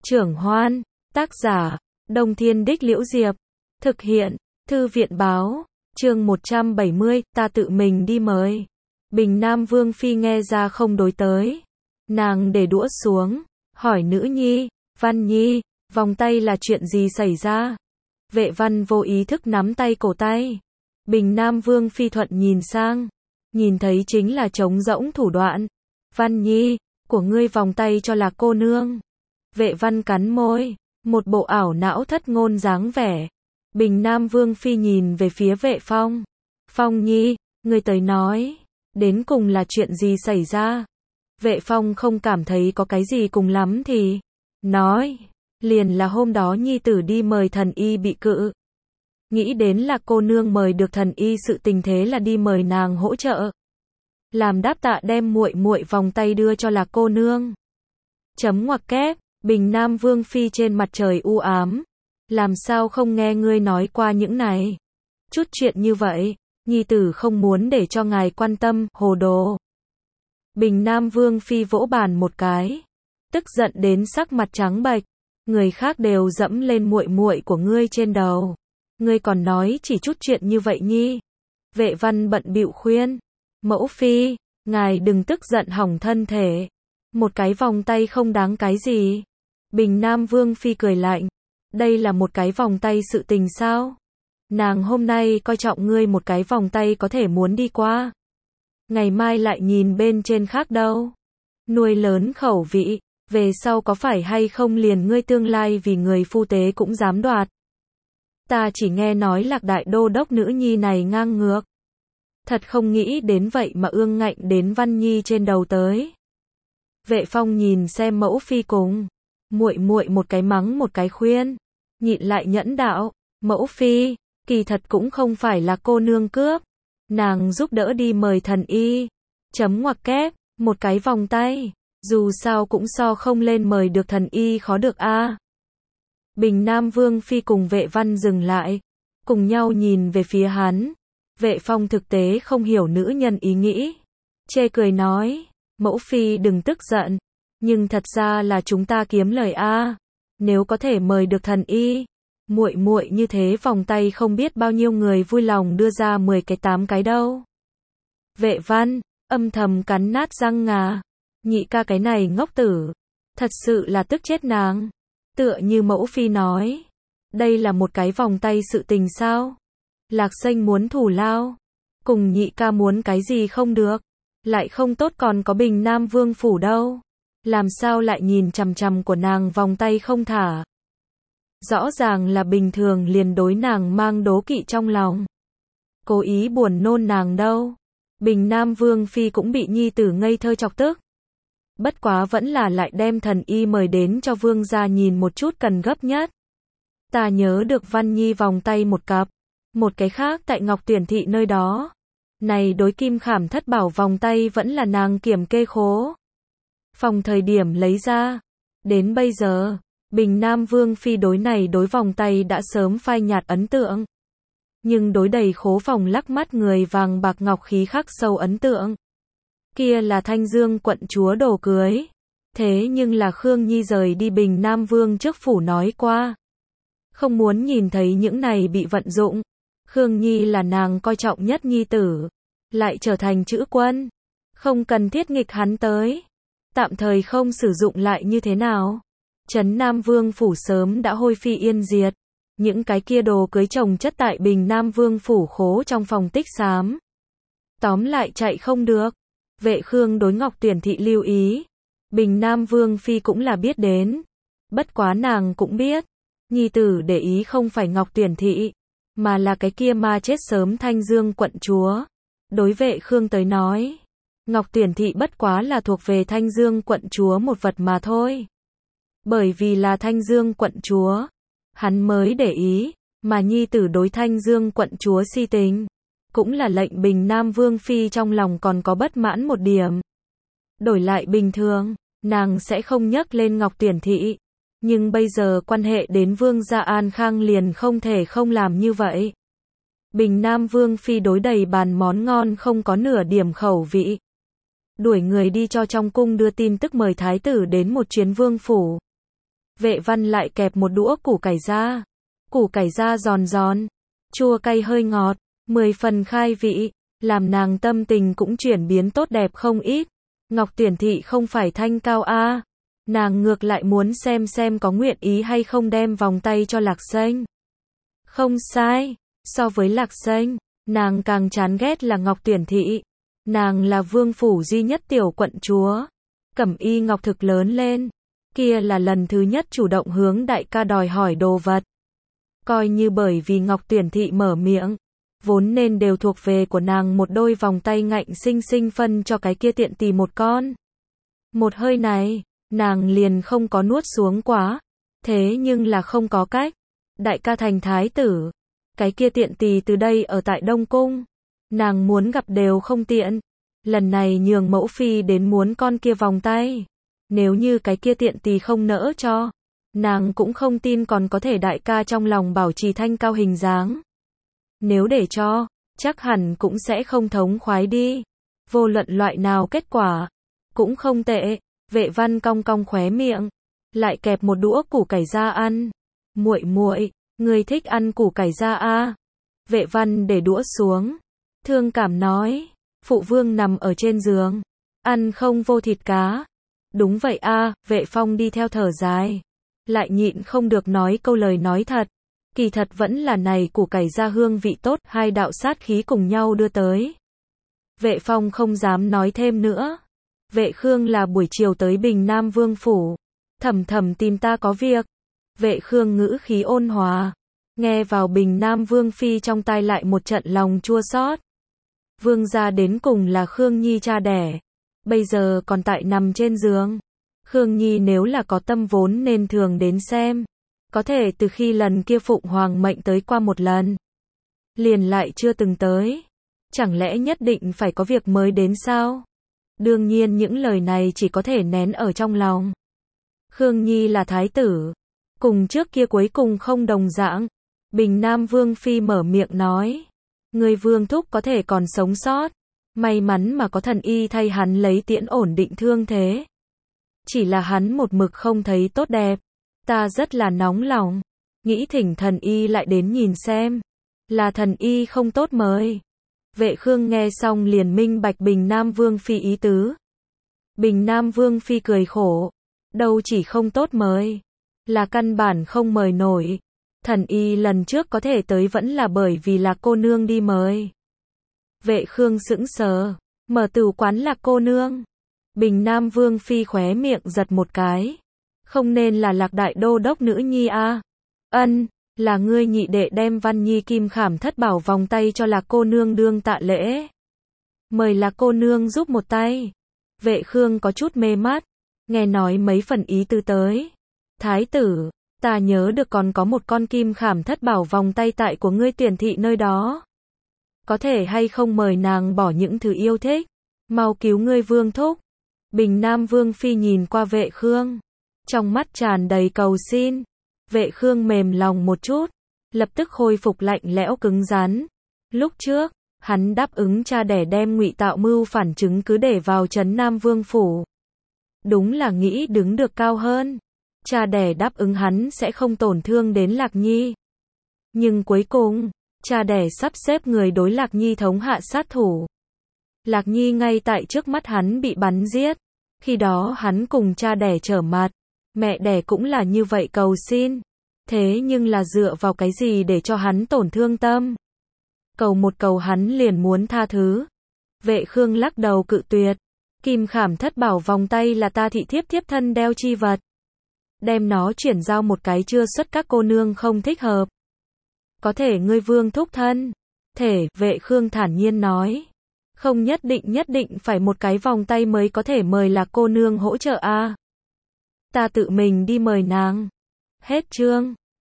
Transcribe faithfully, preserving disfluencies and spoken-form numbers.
Trưởng Hoan, tác giả, Đông Thiên Đích Liễu Diệp, thực hiện, Thư viện Báo, chương một trăm bảy mươi, ta tự mình đi mời. Bình Nam Vương Phi nghe ra không đối tới. Nàng để đũa xuống, hỏi nữ nhi, Văn Nhi, vòng tay là chuyện gì xảy ra? Vệ Văn vô ý thức nắm tay cổ tay. Bình Nam Vương Phi thuận nhìn sang, nhìn thấy chính là trống rỗng thủ đoạn. Văn Nhi, của ngươi vòng tay cho là cô nương. Vệ Văn cắn môi, một bộ ảo não thất ngôn dáng vẻ. Bình Nam Vương Phi nhìn về phía Vệ Phong. Phong Nhi, ngươi tới nói, đến cùng là chuyện gì xảy ra? Vệ Phong không cảm thấy có cái gì cùng lắm thì nói, liền là hôm đó nhi tử đi mời thần y bị cự. Nghĩ đến là cô nương mời được thần y, sự tình thế là đi mời nàng hỗ trợ. Làm đáp tạ đem muội muội vòng tay đưa cho là cô nương. Chấm ngoặc kép, Bình Nam Vương Phi trên mặt trời u ám. Làm sao không nghe ngươi nói qua những này? Chút chuyện như vậy, nhi tử không muốn để cho ngài quan tâm, hồ đồ. Bình Nam Vương Phi vỗ bàn một cái, tức giận đến sắc mặt trắng bệch. Người khác đều dẫm lên muội muội của ngươi trên đầu, ngươi còn nói chỉ chút chuyện như vậy nhi? Vệ Văn bận bịu khuyên, mẫu phi, ngài đừng tức giận hỏng thân thể, một cái vòng tay không đáng cái gì. Bình Nam Vương Phi cười lạnh, đây là một cái vòng tay sự tình sao? Nàng hôm nay coi trọng ngươi một cái vòng tay có thể muốn đi qua, ngày mai lại nhìn bên trên khác đâu. Nuôi lớn khẩu vị, về sau có phải hay không liền ngươi tương lai vì người phu tế cũng dám đoạt. Ta chỉ nghe nói Lạc đại đô đốc nữ nhi này ngang ngược, thật không nghĩ đến vậy mà ương ngạnh đến Văn Nhi trên đầu tới. Vệ Phong nhìn xem mẫu phi cùng muội muội một cái mắng một cái khuyên, nhịn lại nhẫn đạo, mẫu phi, kỳ thật cũng không phải là cô nương cướp, nàng giúp đỡ đi mời thần y. Chấm ngoặc kép, một cái vòng tay, dù sao cũng so không lên mời được thần y khó được a. À. Bình Nam Vương Phi cùng Vệ Văn dừng lại, cùng nhau nhìn về phía hắn. Vệ Phong thực tế không hiểu nữ nhân ý nghĩ, chê cười nói, mẫu phi đừng tức giận, nhưng thật ra là chúng ta kiếm lời a. À. Nếu có thể mời được thần y, muội muội như thế vòng tay không biết bao nhiêu người vui lòng đưa ra mười cái tám cái đâu. Vệ Văn âm thầm cắn nát răng ngà, nhị ca cái này ngốc tử, thật sự là tức chết nàng. Tựa như mẫu phi nói, đây là một cái vòng tay sự tình sao? Lạc Xanh muốn thủ lao, cùng nhị ca muốn cái gì không được, lại không tốt còn có Bình Nam Vương phủ đâu, làm sao lại nhìn chằm chằm của nàng vòng tay không thả? Rõ ràng là bình thường liền đối nàng mang đố kỵ trong lòng, cố ý buồn nôn nàng đâu. Bình Nam Vương Phi cũng bị nhi tử ngây thơ chọc tức. Bất quá vẫn là lại đem thần y mời đến cho vương gia nhìn một chút cần gấp nhất. Ta nhớ được Văn Nhi vòng tay một cặp, một cái khác tại Ngọc Tuyển Thị nơi đó. Này đối kim khảm thất bảo vòng tay vẫn là nàng kiểm kê khố phòng thời điểm lấy ra. Đến bây giờ, Bình Nam Vương Phi đối này đối vòng tay đã sớm phai nhạt ấn tượng. Nhưng đối đầy khố phòng lắc mắt người vàng bạc ngọc khí khắc sâu ấn tượng. Kia là Thanh Dương quận chúa đồ cưới. Thế nhưng là Khương Nhi rời đi Bình Nam Vương trước phủ nói qua, không muốn nhìn thấy những này bị vận dụng. Khương Nhi là nàng coi trọng nhất nhi tử, lại trở thành chữ quân, không cần thiết nghịch hắn tới. Tạm thời không sử dụng lại như thế nào? Trấn Nam Vương phủ sớm đã hôi phi yên diệt. Những cái kia đồ cưới chồng chất tại Bình Nam Vương phủ khố trong phòng tích xám. Tóm lại chạy không được. Vệ Khương đối Ngọc Tuyển Thị lưu ý, Bình Nam Vương Phi cũng là biết đến. Bất quá nàng cũng biết, nhi tử để ý không phải Ngọc Tuyển Thị, mà là cái kia ma chết sớm Thanh Dương quận chúa. Đối Vệ Khương tới nói, Ngọc Tuyển Thị bất quá là thuộc về Thanh Dương quận chúa một vật mà thôi. Bởi vì là Thanh Dương quận chúa, hắn mới để ý, mà nhi tử đối Thanh Dương quận chúa si tình, cũng là lệnh Bình Nam Vương Phi trong lòng còn có bất mãn một điểm. Đổi lại bình thường, nàng sẽ không nhắc lên Ngọc Tuyển Thị, nhưng bây giờ quan hệ đến Vương gia An Khang liền không thể không làm như vậy. Bình Nam Vương Phi đối đầy bàn món ngon không có nửa điểm khẩu vị. Đuổi người đi cho trong cung đưa tin tức mời thái tử đến một chuyến vương phủ. Vệ Văn lại kẹp một đũa củ cải ra. Củ cải ra giòn giòn, chua cay hơi ngọt, mười phần khai vị, làm nàng tâm tình cũng chuyển biến tốt đẹp không ít. Ngọc Tuyển Thị không phải thanh cao a, nàng ngược lại muốn xem xem có nguyện ý hay không đem vòng tay cho Lạc Sênh. Không sai, so với Lạc Sênh, nàng càng chán ghét là Ngọc Tuyển Thị. Nàng là vương phủ duy nhất tiểu quận chúa, Cẩm Y Ngọc thực lớn lên, kia là lần thứ nhất chủ động hướng đại ca đòi hỏi đồ vật. Coi như bởi vì Ngọc Tuyển Thị mở miệng, vốn nên đều thuộc về của nàng một đôi vòng tay ngạnh xinh xinh phân cho cái kia tiện tì một con. Một hơi này, nàng liền không có nuốt xuống quá, thế nhưng là không có cách. Đại ca thành thái tử, cái kia tiện tì từ đây ở tại Đông Cung, nàng muốn gặp đều không tiện. Lần này nhường mẫu phi đến muốn con kia vòng tay, nếu như cái kia tiện tì không nỡ cho, nàng cũng không tin còn có thể đại ca trong lòng bảo trì thanh cao hình dáng. Nếu để cho, chắc hẳn cũng sẽ không thống khoái đi. Vô luận loại nào kết quả, cũng không tệ. Vệ Văn cong cong khóe miệng, lại kẹp một đũa củ cải ra ăn. Muội muội, ngươi thích ăn củ cải ra a? Vệ Văn để đũa xuống, thương cảm nói, phụ vương nằm ở trên giường, ăn không vô thịt cá. Đúng vậy a, Vệ Phong đi theo thở dài, lại nhịn không được nói câu lời nói thật. Kỳ thật vẫn là này củ cải ra hương vị tốt, hai đạo sát khí cùng nhau đưa tới. Vệ Phong không dám nói thêm nữa. Vệ Khương là buổi chiều tới Bình Nam Vương phủ, thầm thầm tìm ta có việc. Vệ Khương ngữ khí ôn hòa, nghe vào Bình Nam Vương phi trong tai lại một trận lòng chua xót. Vương gia đến cùng là Khương Nhi cha đẻ, bây giờ còn tại nằm trên giường. Khương Nhi nếu là có tâm vốn nên thường đến xem, có thể từ khi lần kia Phụng Hoàng mệnh tới qua một lần, liền lại chưa từng tới. Chẳng lẽ nhất định phải có việc mới đến sao? Đương nhiên những lời này chỉ có thể nén ở trong lòng. Khương Nhi là thái tử, cùng trước kia cuối cùng không đồng dạng. Bình Nam Vương phi mở miệng nói, người vương thúc có thể còn sống sót, may mắn mà có thần y thay hắn lấy tiễn ổn định thương thế. Chỉ là hắn một mực không thấy tốt đẹp, ta rất là nóng lòng, nghĩ thỉnh thần y lại đến nhìn xem, là thần y không tốt mời. Vệ Khương nghe xong liền minh bạch Bình Nam Vương phi ý tứ. Bình Nam Vương phi cười khổ, đâu chỉ không tốt mời, là căn bản không mời nổi. Thần y lần trước có thể tới vẫn là bởi vì là cô nương đi mời. Vệ Khương sững sờ, mở tửu quán là cô nương. Bình Nam Vương phi khóe miệng giật một cái, không nên là Lạc đại đô đốc nữ nhi a? À? Ân, là ngươi nhị đệ đem Văn Nhi kim khảm thất bảo vòng tay cho Lạc cô nương đương tạ lễ. Mời Lạc cô nương giúp một tay. Vệ Khương có chút mê mắt, nghe nói mấy phần ý tư tới. Thái tử, ta nhớ được còn có một con kim khảm thất bảo vòng tay tại của ngươi Tuyển Thị nơi đó. Có thể hay không mời nàng bỏ những thứ yêu thích, mau cứu ngươi vương thúc. Bình Nam Vương phi nhìn qua Vệ Khương, trong mắt tràn đầy cầu xin. Vệ Khương mềm lòng một chút, lập tức khôi phục lạnh lẽo cứng rắn. Lúc trước, hắn đáp ứng cha đẻ đem ngụy tạo mưu phản chứng cứ để vào trấn Nam Vương phủ. Đúng là nghĩ đứng được cao hơn. Cha đẻ đáp ứng hắn sẽ không tổn thương đến Lạc Nhi. Nhưng cuối cùng, cha đẻ sắp xếp người đối Lạc Nhi thống hạ sát thủ. Lạc Nhi ngay tại trước mắt hắn bị bắn giết. Khi đó hắn cùng cha đẻ trở mặt, mẹ đẻ cũng là như vậy cầu xin. Thế nhưng là dựa vào cái gì để cho hắn tổn thương tâm? Cầu một cầu hắn liền muốn tha thứ. Vệ Khương lắc đầu cự tuyệt. Kim khảm thất bảo vòng tay là ta thị thiếp thiếp thân đeo chi vật. Đem nó chuyển giao một cái chưa xuất các cô nương không thích hợp. Có thể ngươi vương thúc thân. Thể, Vệ Khương thản nhiên nói. Không nhất định nhất định phải một cái vòng tay mới có thể mời Lạc cô nương hỗ trợ a. Ta tự mình đi mời nàng. Hết chương.